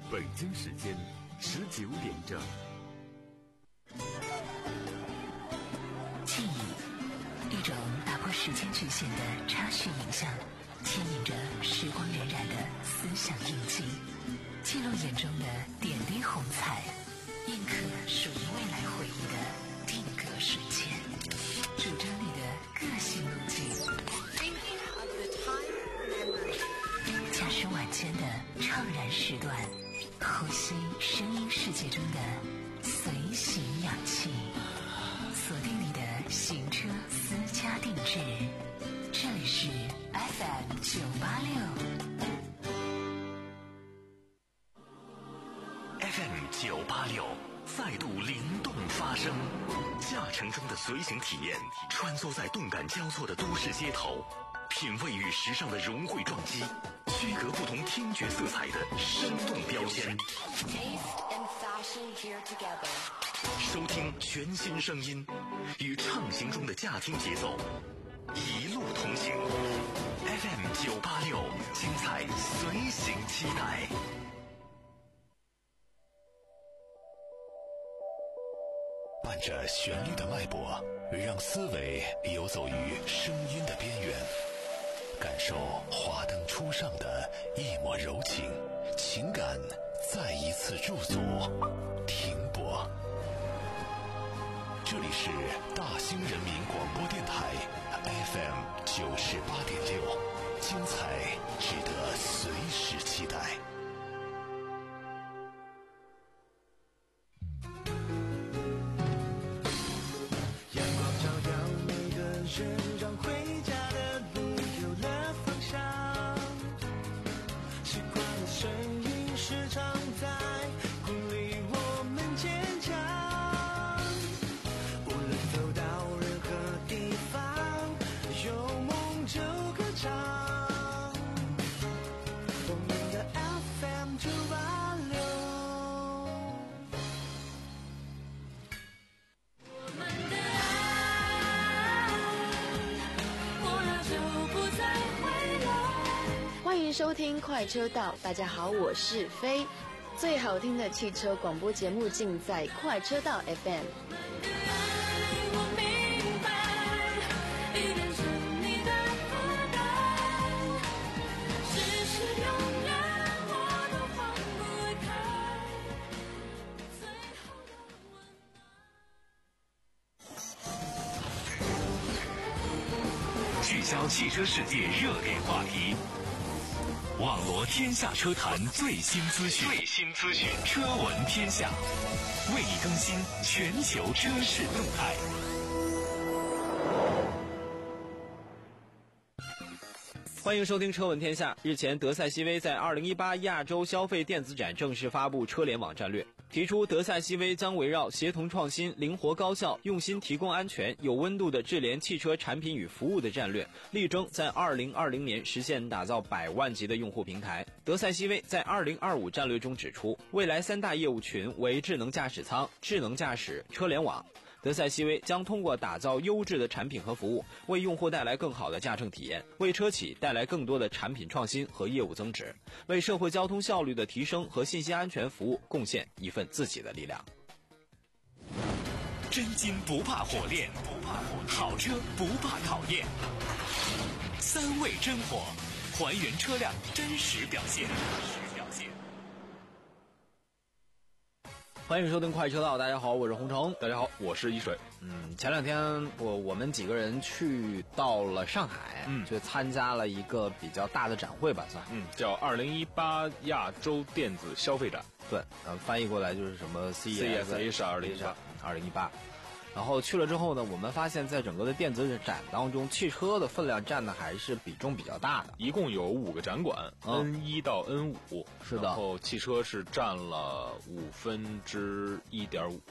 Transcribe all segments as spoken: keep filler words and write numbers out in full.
北京时间十九点整。 记忆，一种打破时间局限的插叙影像，牵引着时光荏苒的思想印记，记录眼中的点滴红彩，印刻属于未来回忆的定格瞬间，主张你的个性路径。驾驶晚间的怅然时段，呼吸声音世界中的随行氧气，锁定你的行车私家定制。这里是 F M 九八六 F M 九八六再度灵动发声，驾乘中的随行体验，穿梭在动感交错的都市街头，品味与时尚的融汇撞击，区隔不同听觉色彩的生动标签，收听全新声音，与畅行中的驾听节奏一路同行。 F M 九八六，精彩随行期待。伴着旋律的脉搏，让思维游走于声音的边缘，感受华灯初上的一抹柔情，情感再一次驻足停泊。这里是大兴人民广播电台 F M 九十八点六，精彩值得随时期待。 人让回家的路有了方向，习惯的声音时常在鼓励我们坚强，无论走到任何地方，有梦就歌唱，我们的 F M 九八六。 欢迎收听快车道，大家好，我是飞。最好听的汽车广播节目尽在快车道 F M。 聚焦汽车世界热点话题，网罗天下车坛最新资讯，最新资讯，车闻天下，为你更新全球车市动态。 欢迎收听车闻天下。日前，德赛西威在二零一八亚洲消费电子展正式发布车联网战略，提出德赛西威将围绕协同创新、灵活高效、用心提供安全、有温度的智联汽车产品与服务的战略，力争在二零二零年实现打造百万级的用户平台。德赛西威在二零二五战略中指出，未来三大业务群为智能驾驶舱、智能驾驶、车联网。德赛西威将通过打造优质的产品和服务，为用户带来更好的驾乘体验，为车企带来更多的产品创新和业务增值，为社会交通效率的提升和信息安全服务贡献一份自己的力量。 真金不怕火炼，不怕火炼，好车不怕考验。三味真火，还原车辆真实表现。 欢迎收听快车道，大家好，我是洪城。 大家好，我是一水。 嗯，前两天我我们几个人去到了上海， 嗯， 就参加了一个比较大的展会吧，算， 嗯，叫二零一八亚洲电子消费展。 对，呃，翻译过来就是什么 C E S Asia 二零一八二零一八。然后去了之后呢，我们发现在整个的电子展当中，汽车的分量占的还是比重比较大的。 一共有五个展馆，嗯 N 一到 N 五， 是的。 然后汽车是占了五分之一点五。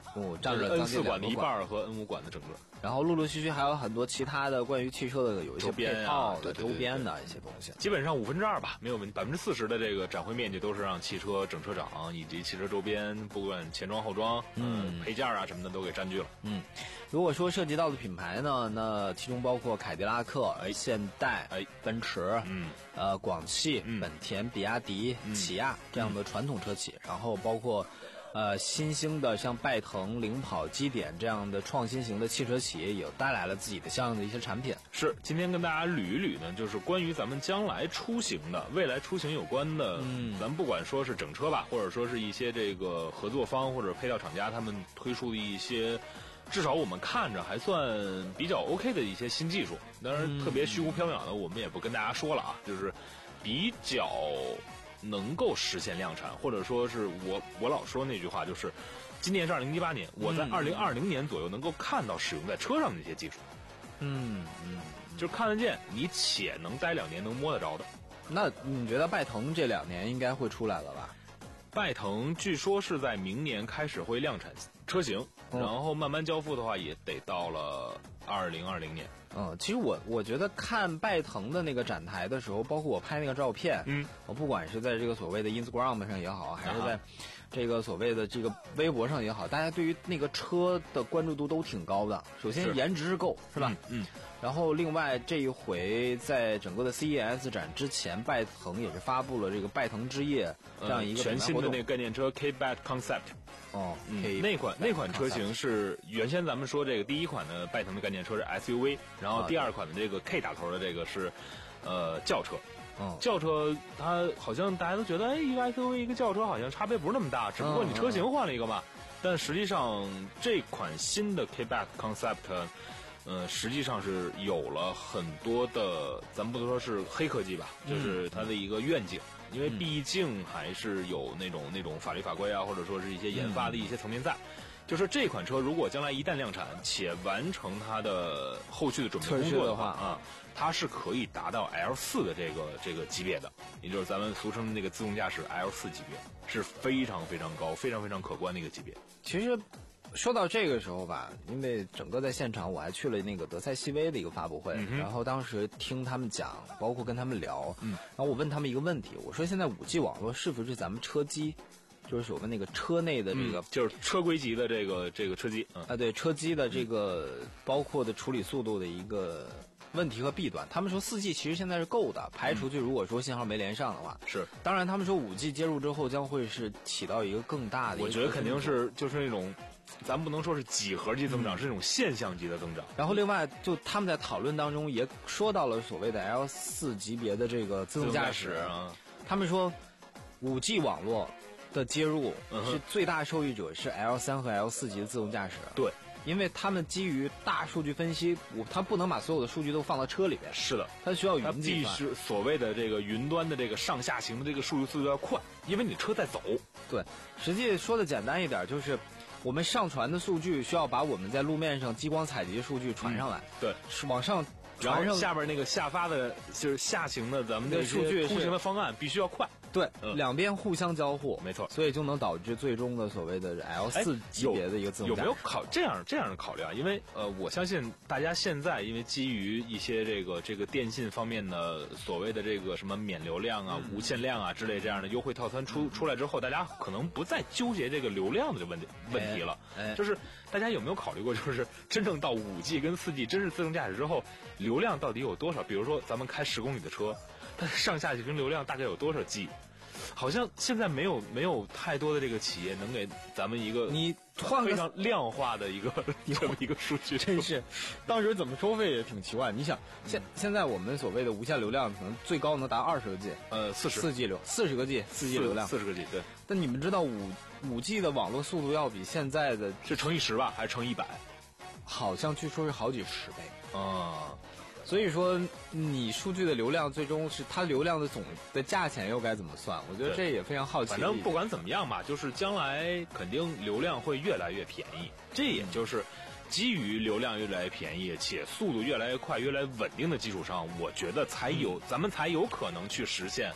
哦，占了 N 四将近馆的一两个半和 N 五馆的整个。 然后陆陆续续还有很多其他的关于汽车的有一些配套的周周边啊对对对对边的一些东西， 基本上五分之二吧，没有问题。百分之四十的这个展会面积都是让汽车整车厂以及汽车周边，不管前装后装、嗯、呃、配件啊什么的都给占据了。 嗯，如果说涉及到的品牌呢，那其中包括凯迪拉克、哎、现代、 哎、 奔驰、 嗯、 呃、广汽、 嗯、 本田、比亚迪、 嗯、 起亚这样的传统车企，嗯、然后包括。呃，新兴的像拜腾、领跑、基点这样的创新型的汽车企业，也带来了自己的相应的一些产品。 是，今天跟大家捋一捋呢，就是关于咱们将来出行的、未来出行有关的，嗯，咱不管说是整车吧，或者说是一些这个合作方或者配套厂家他们推出的一些，至少我们看着还算比较 OK 的一些新技术。当然，特别虚无缥缈的，我们也不跟大家说了啊，就是比较。能够实现量产，或者说是我我老说那句话，就是今年是二零一八年，我在二零二零年左右能够看到使用在车上的一些技术， 嗯嗯， 就是看得见，你且能待两年能摸得着的。 那你觉得拜腾这两年应该会出来了吧？ 拜腾据说是在明年开始会量产车型， 嗯、 然后慢慢交付的话也得到了二零二零年。 嗯，其实我我觉得看拜腾的那个展台的时候，包括我拍那个照片， 嗯， 我不管是在这个所谓的 Instagram 上也好，还是在这个所谓的这个微博上也好，大家对于那个车的关注度都挺高的。首先颜值是够，是吧？ 嗯。嗯然后另外这一回在整个的 C E S 展之前，拜腾也是发布了这个拜腾之夜这样一个全新的那个概念车 K-Bat Concept。 哦， 嗯，那款那款车型是原先咱们说这个第一款的拜腾的概念车是 S U V， 然后第二款的这个 K 打头的这个是呃轿车。 嗯， 轿车它好像大家都觉得，哎，一个 S U V 一个轿车好像差别不是那么大，只不过你车型换了一个嘛。但实际上这款新的 K-Bat Concept。呃，实际上是有了很多的，咱们不能说是黑科技吧，就是它的一个愿景，嗯、因为毕竟还是有那种那种法律法规啊，或者说是一些研发的一些层面在。嗯、就是这款车如果将来一旦量产，且完成它的后续的准备工作的话啊，它是可以达到 L 四 的这个这个级别的，也就是咱们俗称的那个自动驾驶 L 四 级别，是非常非常高、非常非常可观的一个级别。 其实。说到这个时候吧，因为整个在现场我还去了那个德赛西威的一个发布会， 嗯、 然后当时听他们讲，包括跟他们聊， 嗯， 然后我问他们一个问题，我说现在 五 G 网络是不是咱们车机，就是所谓那个车内的这个， 嗯、就是车规级的这个这个车机， 嗯、啊，对，车机的这个包括的处理速度的一个问题和弊端。他们说 四 G 其实现在是够的，排除去如果说信号没连上的话， 嗯、是。 当然他们说 五 G 接入之后将会是起到一个更大的一个， 我觉得肯定是就是那种。咱不能说是几何级增长，嗯、是那种现象级的增长。 然后另外，就他们在讨论当中也说到了所谓的 L 四 级别的这个自动驾驶。 啊、 他们说 五 G 网络的接入是最大受益者是 L 三 和 L 四 级的自动驾驶。 对。 因为他们基于大数据分析，我他不能把所有的数据都放到车里边。 是的， 它需要云计算。 它必须所谓的这个云端的这个上下行的这个数据速度要快，因为你车在走。 对，实际说的简单一点，就是我们上传的数据需要把我们在路面上激光采集的数据传上来。 嗯、对， 是往上传上下边那个下发的，就是下行的咱们的数据通行的方案必须要快。 对，嗯、两边互相交互， 没错， 所以就能导致最终的所谓的 L 四 级别的一个自动驾驶。 有没有考这样这样的考虑啊？因为呃，我相信大家现在因为基于一些这个这个电信方面的所谓的这个什么免流量啊、嗯、无限量啊之类这样的优惠套餐出、嗯、出来之后，大家可能不再纠结这个流量的这个问题问题了。 哎哎、 就是大家有没有考虑过，就是真正到五 G 跟四 G 真是自动驾驶之后，流量到底有多少？比如说咱们开十公里的车，它上下行流量大概有多少 G？好像现在没有没有太多的这个企业能给咱们一个你换非常量化的一个这么一个数据， 真是当时怎么收费也挺奇怪。你想现现在我们所谓的无限流量可能最高能达二十个 G， 呃四十四 G 流四十个 G 四 G 流量四十个 G 对。 但你们知道五五 G 的网络速度要比现在的是乘以十吧，还是乘以一百？ 好像据说是好几十倍啊。 所以说，你数据的流量最终是它流量的总的价钱又该怎么算？我觉得这也非常好奇。 反正不管怎么样吧，就是将来肯定流量会越来越便宜。这也就是基于流量越来越便宜，且速度越来越快、越来越稳定的基础上，我觉得才有、嗯、咱们才有可能去实现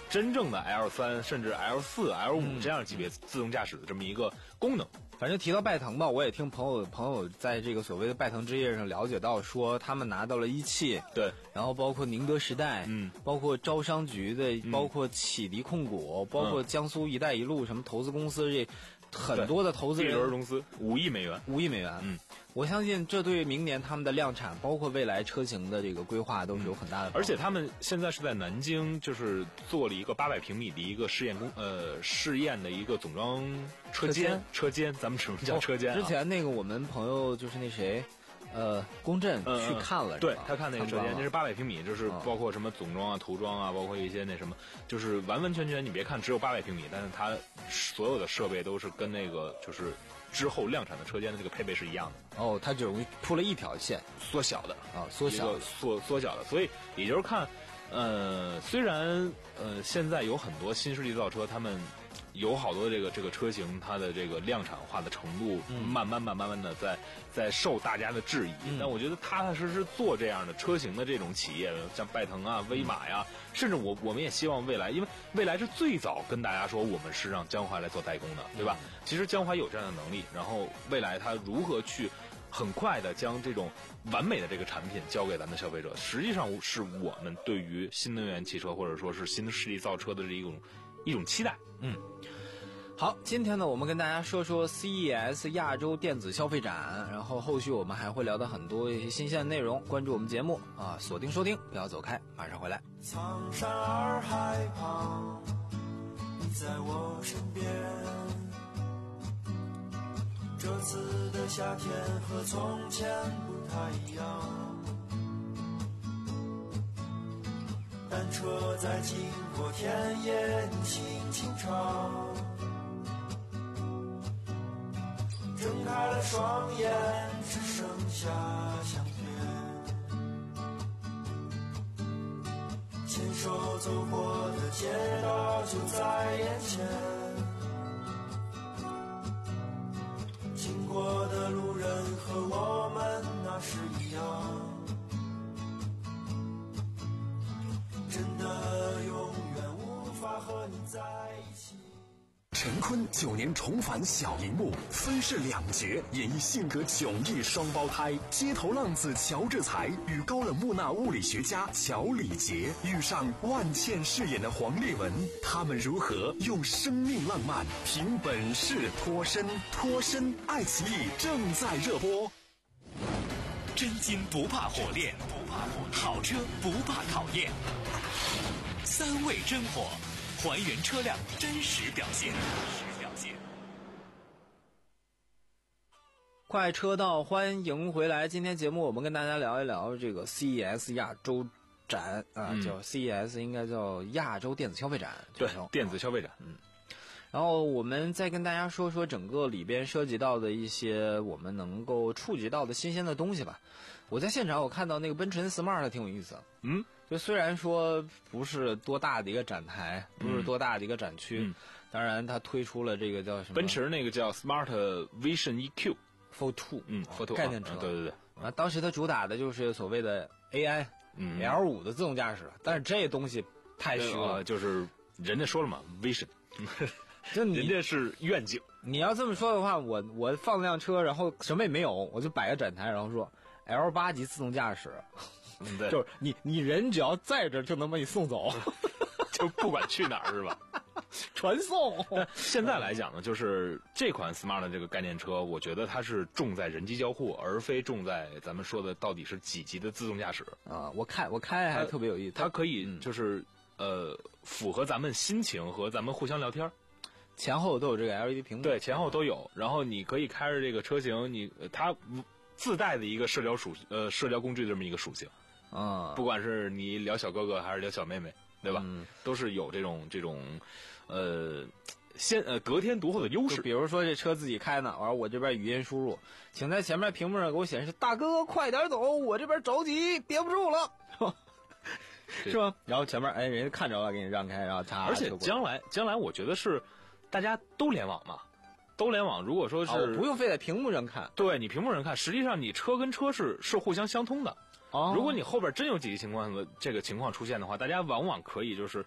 真正的 L 三甚至 L 四、L 五这样级别自动驾驶的这么一个功能。 反正提到拜腾吧，我也听朋友朋友在这个所谓的拜腾之夜上了解到，说他们拿到了一汽， 对， 然后包括宁德时代， 嗯， 包括招商局的，嗯、包括启迪控股，包括江苏一带一路什么投资公司，这很多的投资人， B 轮公司五亿美元， 五亿美元，嗯。我相信这对明年他们的量产，包括未来车型的这个规划都是有很大的帮助。 而且他们现在是在南京，就是做了一个八百平米的一个试验工呃试验的一个总装车间，车间咱们只能叫车间、啊哦。之前那个我们朋友就是那谁。呃，龚震去看了， 嗯、对他看那个车间，那是八百平米，就是哦包括什么总装啊、涂装啊，包括一些那什么，就是完完全全，你别看只有八百平米，但是它所有的设备都是跟那个就是之后量产的车间的这个配备是一样的。 哦，它只铺了一条线， 缩小的啊，缩小的缩缩小的，所以也就是看，呃，虽然呃现在有很多新势力造车，他们。有好多这个这个车型，它的这个量产化的程度，慢慢慢慢慢的在在受大家的质疑。嗯、但我觉得踏踏实实做这样的车型的这种企业，像拜腾啊、威马呀，嗯、甚至我我们也希望未来，因为未来是最早跟大家说我们是让江淮来做代工的，对吧？嗯、其实江淮有这样的能力，然后未来它如何去很快的将这种完美的这个产品交给咱们的消费者，实际上是我们对于新能源汽车或者说是新势力造车的这一种一种期待。 嗯。好，今天呢，我们跟大家说说 C E S 亚洲电子消费展，然后后续我们还会聊到很多一些新鲜的内容。关注我们节目啊，锁定收听，不要走开，马上回来。 苍山洱海旁，你在我身边。这次的夏天和从前不太一样，单车在经过田野，你轻轻唱。睁开了双眼，只剩下相片。牵手走过的街道就在眼前，经过的路人和我们那是一样，真的永远无法和你在一起。 陈坤九年重返小荧幕，分饰两角，演绎性格迥异双胞胎。街头浪子乔治才与高冷木讷物理学家乔礼杰遇上万茜饰演的黄丽文，他们如何用生命浪漫凭本事脱身？脱身爱奇艺正在热播。 真金不怕火炼，不怕火，好车不怕考验。三味真火。还原车辆真实表现。 快车道，欢迎回来！今天节目我们跟大家聊一聊这个 C E S 亚洲展啊、嗯，叫 C E S 应该叫亚洲电子消费展， 对，电子消费展。 嗯，然后我们再跟大家说说整个里边涉及到的一些我们能够触及到的新鲜的东西吧。我在现场我看到那个奔驰 Smart 挺有意思， 嗯。 就虽然说不是多大的一个展台，不是多大的一个展区，嗯、当然它推出了这个叫什么？ 奔驰那个叫 Smart Vision E Q Four Two， 嗯 ，Four Two 概念车、 啊，对对对。 啊，当时它主打的就是所谓的 A I， 嗯 ，L 五的自动驾驶，但是这东西太虚了、 呃，就是人家说了嘛 ，Vision， 就你人家是愿景。 你要这么说的话，我我放辆车，然后什么也没有，我就摆个展台，然后说 L 八级自动驾驶。 嗯、对， 就是你，你人只要在这就能把你送走， 就不管去哪儿是吧？ 传送。 现在来讲呢，就是这款 Smart 的这个概念车，我觉得它是重在人机交互，而非重在咱们说的到底是几级的自动驾驶啊。我开我开还特别有意思， 它可以就是、嗯、呃符合咱们心情和咱们互相聊天， 前后都有这个 L E D 屏幕， 对，前后都有。然后你可以开着这个车型，你它自带的一个社交属呃社交工具的这么一个属性。 啊、 嗯，不管是你聊小哥哥还是聊小妹妹，对吧？ 嗯， 都是有这种这种，呃，先呃得天独厚的优势。 比如说这车自己开呢，完我这边语音输入，请在前面屏幕上给我显示大哥快点走，我这边着急憋不住了，是吧？然后前面哎人家看着了，给你让开，然后他而且将来将来我觉得是大家都联网嘛。都联网，如果说是、 哦、不用非在屏幕上看， 对你屏幕上看，实际上你车跟车是是互相相通的。 哦， 如果你后边真有紧急情况的这个情况出现的话，大家往往可以就是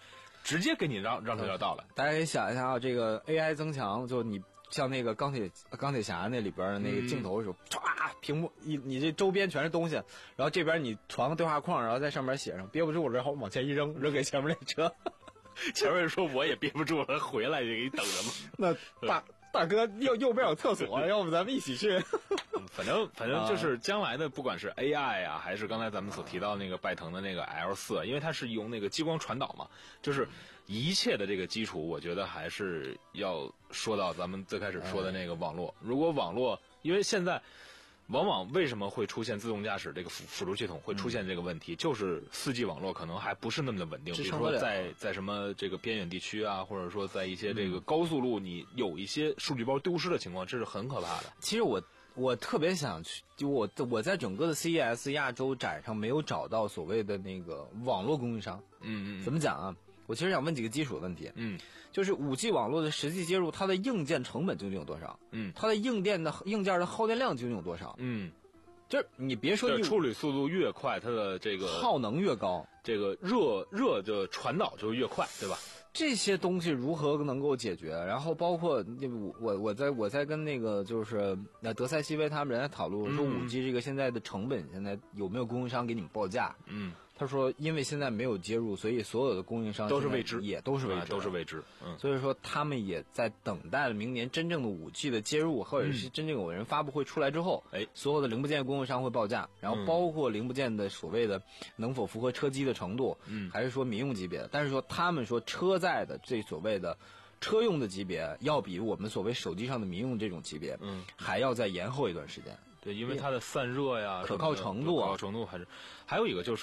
直接给你让让条道来。 大家可以想一下啊，这个 A I 增强，就你像那个钢铁钢铁侠那里边的那个镜头的时候，唰、嗯，屏幕一你这周边全是东西，然后这边你传个对话框，然后在上面写上憋不住了，然后往前一扔，扔给前面那车， 前面说我也憋不住了，回来就给你等着嘛。 那大大哥右右边有厕所，要不咱们一起去？ 反正反正就是将来的，不管是 A I 啊，还是刚才咱们所提到那个拜腾的那个 L 四，因为它是用那个激光传导嘛，就是一切的这个基础，我觉得还是要说到咱们最开始说的那个网络。如果网络，因为现在往往为什么会出现自动驾驶这个辅辅助系统会出现这个问题，嗯、就是四 G 网络可能还不是那么的稳定，比如说在在什么这个边远地区啊，或者说在一些这个高速路，你有一些数据包丢失的情况，这是很可怕的。 其实我。我特别想去，就我我在整个的 C E S 亚洲展上没有找到所谓的那个网络供应商。 嗯嗯。 怎么讲啊？我其实想问几个基础的问题。 嗯。 就是五 G 网络的实际接入，它的硬件成本究竟有多少？ 嗯。 它的硬件的硬件的耗电量究竟有多少？ 嗯。 就是你别说处理速度越快，它的这个耗能越高， 这个热热的传导就越快，对吧？ 这些东西如何能够解决？然后包括我我我在我在跟那个就是那德赛西威他们人在讨论，说五 G 这个现在的成本现在有没有供应商给你们报价？ 嗯， 他说因为现在没有接入，所以所有的供应商都是未知， 也都是未知、 啊，都是未知。嗯， 所以说他们也在等待明年真正的五 G 的接入，或者是真正有人发布会出来之后， 哎、嗯， 所有的零部件供应商会报价，然后包括零部件的所谓的能否符合车机的程度， 嗯， 还是说民用级别的，但是说他们说车载的这所谓的车用的级别要比我们所谓手机上的民用这种级别， 嗯， 还要再延后一段时间。 对，因为它的散热呀、 可靠程度、 可靠程度还是，还有一个就是，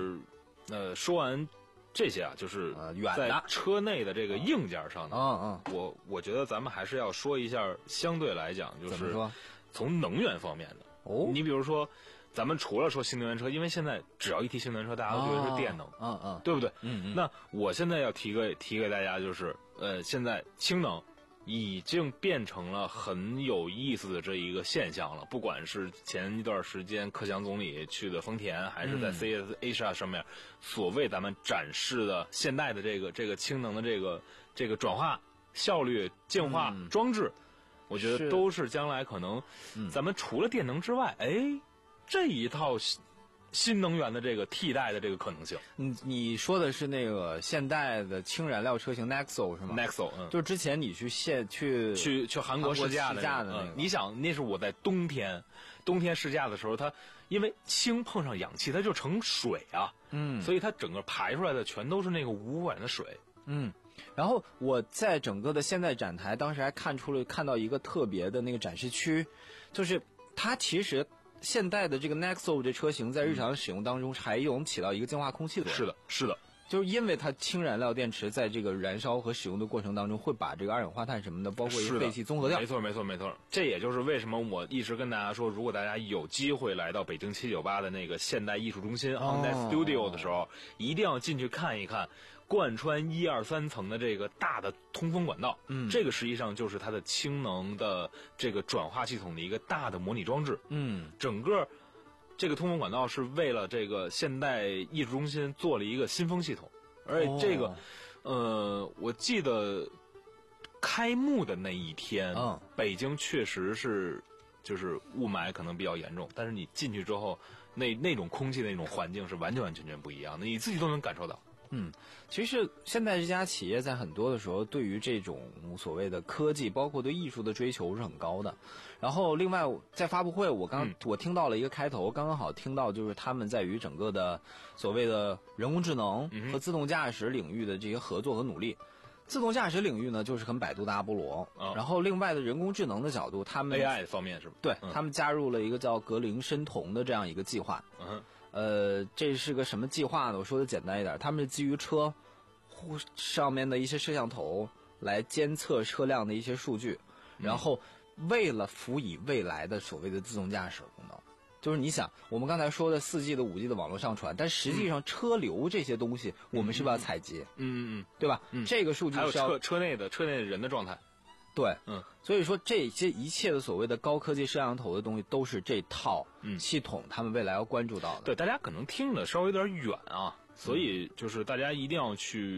嗯、呃，说完这些啊，就是在车内的这个硬件上呢， 嗯嗯， 我我觉得咱们还是要说一下，相对来讲就是从能源方面的。 哦， 你比如说。咱们除了说新能源车，因为现在只要一提新能源车，大家都觉得是电能， 嗯嗯， 对不对？ 嗯嗯。 那我现在要提个提给大家，就是呃，现在氢能已经变成了很有意思的这一个现象了。不管是前一段时间克强总理去的丰田，还是在 C E S Asia 上面，嗯、所谓咱们展示的现代的这个这个氢能的这个这个转化效率、净化装置，嗯、我觉得都是将来可能咱们除了电能之外，哎。这一套新能源的这个替代的这个可能性， 你你说的是那个现代的氢燃料车型 Nexo 是吗 ？Nexo， 嗯， 就是之前你去现去去去韩国试驾的那个， 嗯，你想那是我在冬天冬天试驾的时候，它因为氢碰上氧气，它就成水啊， 嗯， 所以它整个排出来的全都是那个无污染的水， 嗯。然后我在整个的现代展台，当时还看出了看到一个特别的那个展示区，就是它其实。现代的这个 Nexo 这车型在日常使用当中还有起到一个净化空气的作用。 是的，是的， 就是因为它氢燃料电池在这个燃烧和使用的过程当中，会把这个二氧化碳什么的，包括一些废气综合掉。 没错，没错，没错。这也就是为什么我一直跟大家说，如果大家有机会来到北京七九八的那个现代艺术中心 Hyundai Studio 的时候，一定要进去看一看。贯穿一二三层的这个大的通风管道， 嗯， 这个实际上就是它的氢能的这个转化系统的一个大的模拟装置， 嗯， 整个这个通风管道是为了这个现代艺术中心做了一个新风系统，而且这个， 哦、 呃，我记得开幕的那一天， 嗯， 北京确实是就是雾霾可能比较严重，但是你进去之后，那那种空气的那种环境是完全完全全不一样的，你自己都能感受到。 嗯，其实现在这家企业在很多的时候，对于这种所谓的科技，包括对艺术的追求是很高的。然后，另外在发布会，我刚、嗯、我听到了一个开头，刚刚好听到就是他们在于整个的所谓的人工智能和自动驾驶领域的这些合作和努力。自动驾驶领域呢，就是很百度的阿波罗， 哦、 然后另外的人工智能的角度，他们 A I 方面是吧？ 对、 嗯、 他们加入了一个叫格林申铜的这样一个计划。 嗯， 呃，这是个什么计划呢？我说的简单一点，他们是基于车上面的一些摄像头来监测车辆的一些数据，然后为了辅以未来的所谓的自动驾驶功能。就是你想，我们刚才说的四 G 的、五 G 的网络上传，但实际上车流这些东西，我们是不是要采集？ 嗯嗯嗯， 对吧？ 嗯， 这个数据还有是要车车内的车内的人的状态。 对， 嗯， 所以说这些一切的所谓的高科技摄像头的东西，都是这套系统他们未来要关注到的。 对，大家可能听的稍微有点远啊，所以就是大家一定要去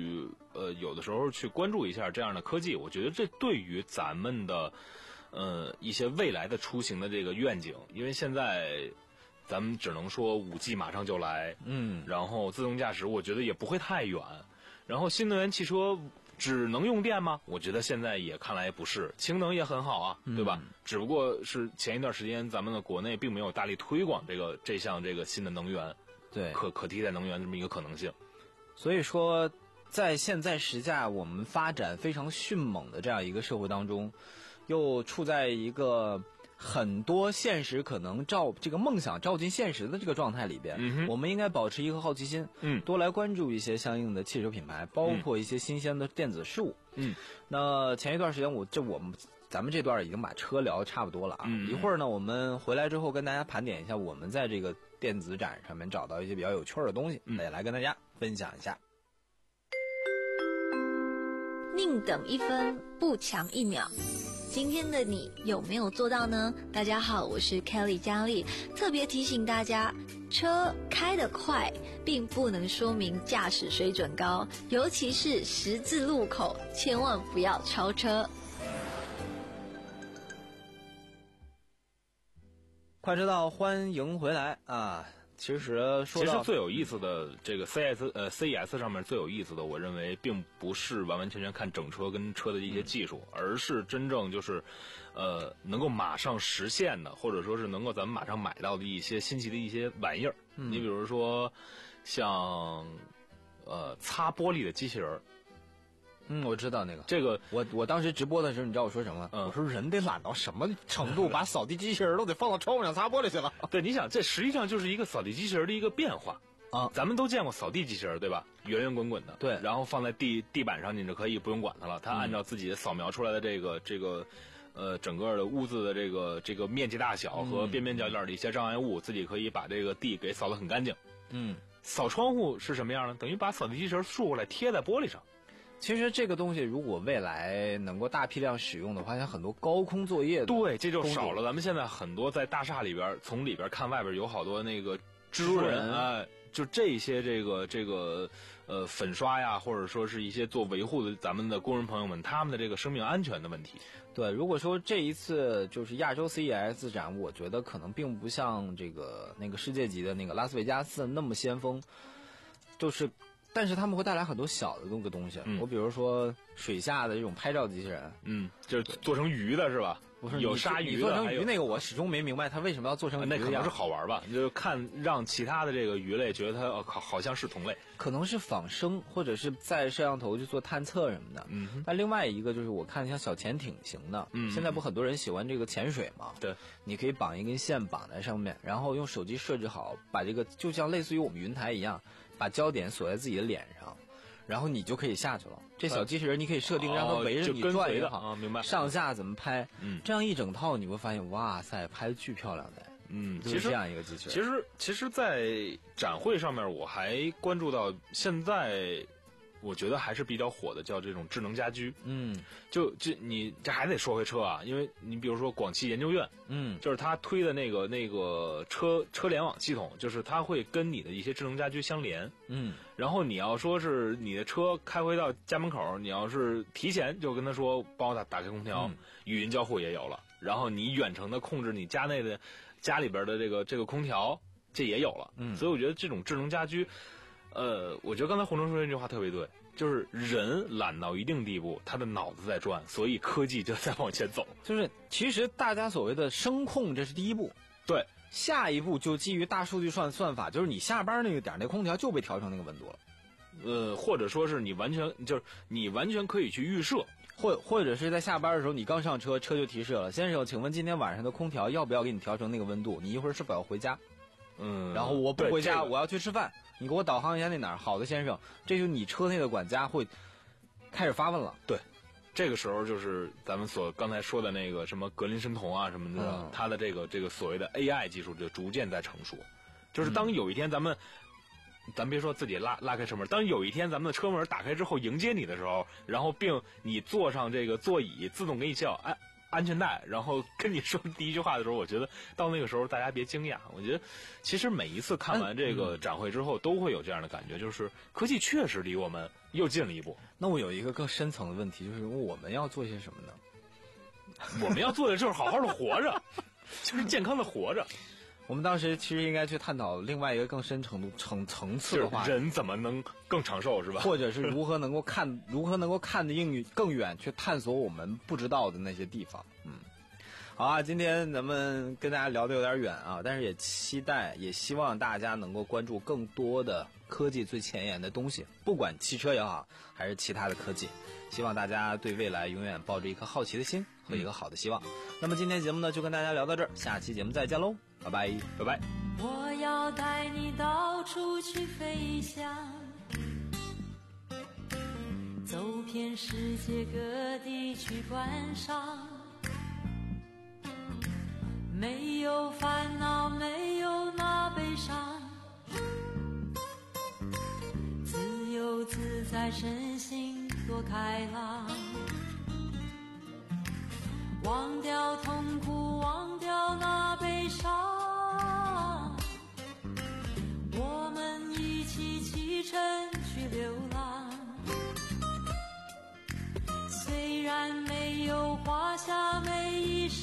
呃有的时候去关注一下这样的科技，我觉得这对于咱们的呃一些未来的出行的这个愿景，因为现在咱们只能说 五 G 马上就来， 嗯， 然后自动驾驶我觉得也不会太远，然后新能源汽车只能用电吗？我觉得现在也看来不是，氢能也很好啊，对吧？嗯、只不过是前一段时间咱们的国内并没有大力推广这个这项这个新的能源， 对， 可可替代能源这么一个可能性。 所以说，在现在时下我们发展非常迅猛的这样一个社会当中，又处在一个很多现实可能照这个梦想照进现实的这个状态里边， 嗯、 我们应该保持一个好奇心， 嗯， 多来关注一些相应的汽车品牌，包括一些新鲜的电子事物。 嗯， 那前一段时间我这我们咱们这段已经把车聊得差不多了啊， 嗯、 一会儿呢我们回来之后跟大家盘点一下我们在这个电子展上面找到一些比较有趣的东西， 嗯、 也来跟大家分享一下。 宁等一分，不抢一秒。今天的你有没有做到呢？大家好，我是 Kelly 佳丽，特别提醒大家，车开得快并不能说明驾驶水准高，尤其是十字路口，千万不要超车。 快车道，欢迎回来啊！其实说到， 其实最有意思的这个 C S 呃 C E S 上面最有意思的，我认为并不是完完全全看整车跟车的一些技术，嗯、而是真正就是，呃，能够马上实现的，或者说是能够咱们马上买到的一些新奇的一些玩意儿。嗯、你比如说，像呃擦玻璃的机器人。 嗯，我知道那个。 这个我我当时直播的时候，你知道我说什么？嗯，我说人得懒到什么程度，把扫地机器人都得放到窗户上擦玻璃去了。 对，你想，这实际上就是一个扫地机器人的一个变化啊。 咱们都见过扫地机器人，对吧？圆圆滚滚的， 对， 然后放在地地板上，你就可以不用管它了。它按照自己扫描出来的这个、嗯、这个，呃，整个的屋子的这个这个面积大小和边边角角的一些障碍物，嗯、自己可以把这个地给扫得很干净。 嗯， 扫窗户是什么样呢？等于把扫地机器人竖过来贴在玻璃上。 其实这个东西如果未来能够大批量使用的话，像很多高空作业的， 对，这就少了。咱们现在很多在大厦里边，从里边看外边有好多那个蜘蛛人，哎，就这些这个这个呃粉刷呀，或者说是一些做维护的咱们的工人朋友们，他们的这个生命安全的问题。 对，如果说这一次就是亚洲 C E S 展，我觉得可能并不像这个那个世界级的那个拉斯维加斯那么先锋，就是。但是他们会带来很多小的那个东西， 嗯、 我比如说水下的这种拍照机器人， 嗯，就是做成鱼的是吧？ 不是有鲨鱼的， 做成鱼那个我始终没明白他为什么要做成鱼的样子。 那可能是好玩吧？你就看让其他的这个鱼类觉得它哦好好像是同类， 可能是仿生或者是在摄像头去做探测什么的。 嗯， 但另外一个就是我看像小潜艇型的， 嗯， 现在不很多人喜欢这个潜水嘛？ 对， 你可以绑一根线绑在上面，然后用手机设置好，把这个就像类似于我们云台一样，把焦点锁在自己的脸上。然后你就可以下去了。这小机器人你可以设定让它围着你转也好， 啊，明白。 上下怎么拍？ 嗯， 这样一整套你会发现，哇塞，拍的巨漂亮的。 嗯， 就是这样一个机器人。 其实，其实，在展会上面我还关注到，现在我觉得还是比较火的，叫这种智能家居。 嗯， 就这你这还得说回车啊，因为你比如说广汽研究院， 嗯， 就是他推的那个那个车车联网系统，就是它会跟你的一些智能家居相连。 嗯， 然后你要说是你的车开回到家门口，你要是提前就跟他说帮我打打开空调， 嗯、 语音交互也有了，然后你远程的控制你家内的家里边的这个这个空调，这也有了。 嗯， 所以我觉得这种智能家居。呃，我觉得刚才洪忠说那句话特别对，就是人懒到一定地步，他的脑子在转，所以科技就在往前走。 就是其实大家所谓的声控，这是第一步， 对， 下一步就基于大数据算算法，就是你下班那个点，那空调就被调成那个温度了。 呃，或者说是你完全就是你完全可以去预设， 或或者是在下班的时候，你刚上车，车就提示了，先生，请问今天晚上的空调要不要给你调成那个温度？你一会儿是否要回家？ 嗯， 然后我不回家， 这个、 我要去吃饭。你给我导航一下那哪儿？好的，先生，这就是你车内的管家会开始发问了。 对，这个时候就是咱们所刚才说的那个什么格林申酮啊什么的， 嗯、 它的这个这个所谓的 A I 技术就逐渐在成熟。就是当有一天咱们，嗯、咱别说自己拉拉开车门，当有一天咱们的车门打开之后迎接你的时候，然后并你坐上这个座椅自动给你叫，哎， 安全带，然后跟你说第一句话的时候，我觉得到那个时候大家别惊讶。我觉得其实每一次看完这个展会之后，都会有这样的感觉，就是科技确实离我们又近了一步。 那我有一个更深层的问题，就是我们要做些什么呢？ 我们要做的就是好好的活着，就是健康的活着。 我们当时其实应该去探讨另外一个更深程度层层次的话， 人怎么能更长寿，是吧？ 或者是如何能够看如何能够看得更更远，去探索我们不知道的那些地方。嗯，好啊，今天咱们跟大家聊得有点远啊，但是也期待也希望大家能够关注更多的科技最前沿的东西，不管汽车也好，还是其他的科技。希望大家对未来永远抱着一颗好奇的心和一个好的希望。那么今天节目呢，就跟大家聊到这儿，下期节目再见喽，拜拜，拜拜。 我要带你到处去飞翔，走遍世界各地去观赏，没有烦恼，没有那悲伤，自由自在，身心多开朗，忘掉痛苦，忘掉那悲伤，我们一起启程去流浪。虽然没有华厦美衣裳，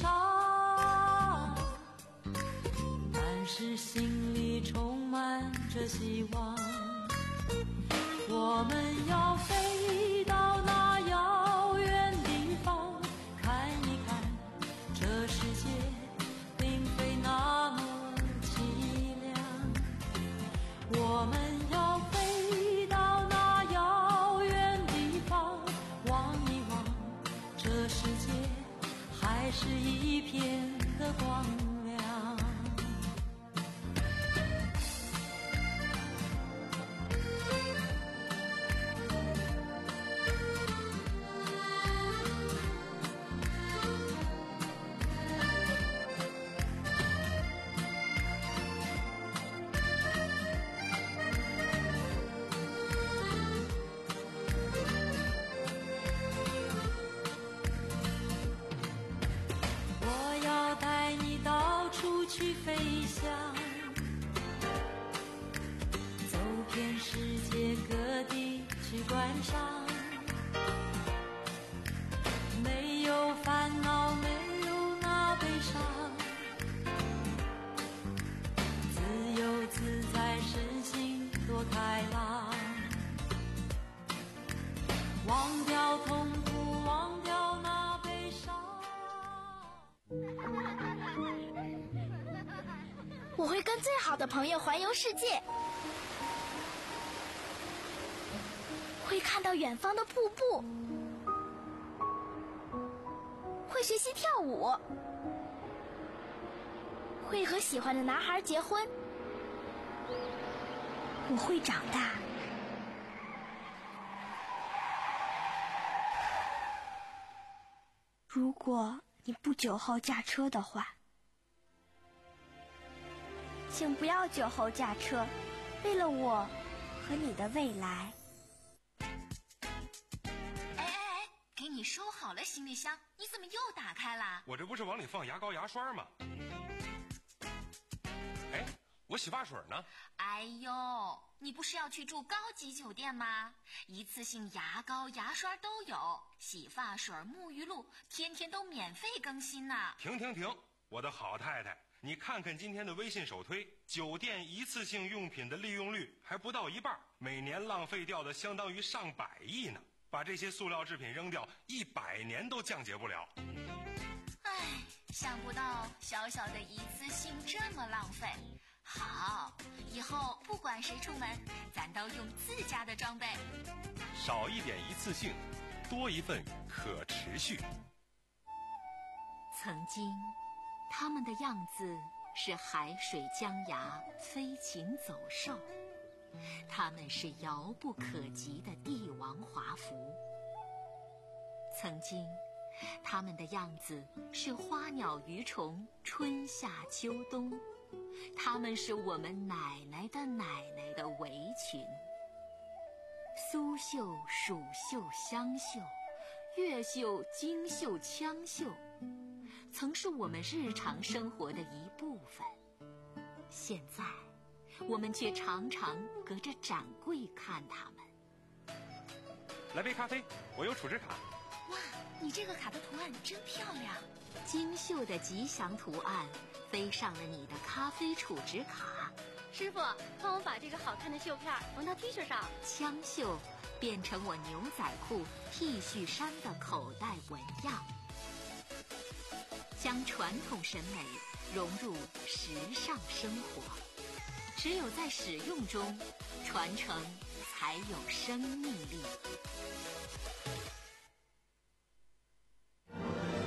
但是心里充满着希望。我们要飞到那遥远地方，看一看这世界并非那么凄凉。我们要飞到那遥远地方，望一望这世界还是一片的光亮。去飞翔，走遍世界各地去观赏，没有烦恼，没有那悲伤，自由自在，身心多开朗，忘掉痛苦，忘掉那悲伤。 我会跟最好的朋友环游世界，会看到远方的瀑布，会学习跳舞，会和喜欢的男孩结婚。我会长大。如果你不酒后驾车的话，请不要酒后驾车，为了我和你的未来。 哎哎哎，给你收好了行李箱，你怎么又打开了？ 我这不是往里放牙膏牙刷吗？哎，我洗发水呢？ 哎呦，你不是要去住高级酒店吗？一次性牙膏牙刷都有，洗发水沐浴露天天都免费更新呢。 停停停，我的好太太，你看看今天的微信首推，酒店一次性用品的利用率还不到一半，每年浪费掉的相当于上百亿呢。把这些塑料制品扔掉，一百年都降解不了。 唉，想不到小小的一次性这么浪费。好，以后不管谁出门，咱都用自家的装备。 少一点一次性，多一份可持续。 曾经他们的样子是海水江崖，飞禽走兽，他们是遥不可及的帝王华服。曾经他们的样子是花鸟鱼虫，春夏秋冬，他们是我们奶奶的奶奶的围裙。苏绣、蜀绣、湘绣，越绣、京绣、羌绣， 曾是我们日常生活的一部分。现在，我们却常常隔着展柜看它们。 来杯咖啡，我有储值卡。 哇，你这个卡的图案真漂亮！精绣的吉祥图案飞上了你的咖啡储值卡。 师傅，帮我把这个好看的绣片缝到 T 恤上。 枪绣变成我牛仔裤、T 恤衫的口袋纹样，将传统审美融入时尚生活。只有在使用中，传承才有生命力。